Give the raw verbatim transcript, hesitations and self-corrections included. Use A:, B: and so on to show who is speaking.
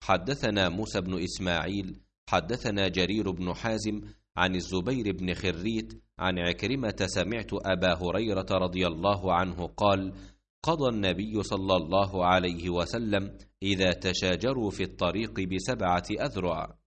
A: حدثنا موسى بن إسماعيل حدثنا جرير بن حازم عن الزبير بن خريت عن عكرمة سمعت أبا هريرة رضي الله عنه قال: قضى النبي صلى الله عليه وسلم: إذا تشاجروا في الطريق بسبعة أذرع.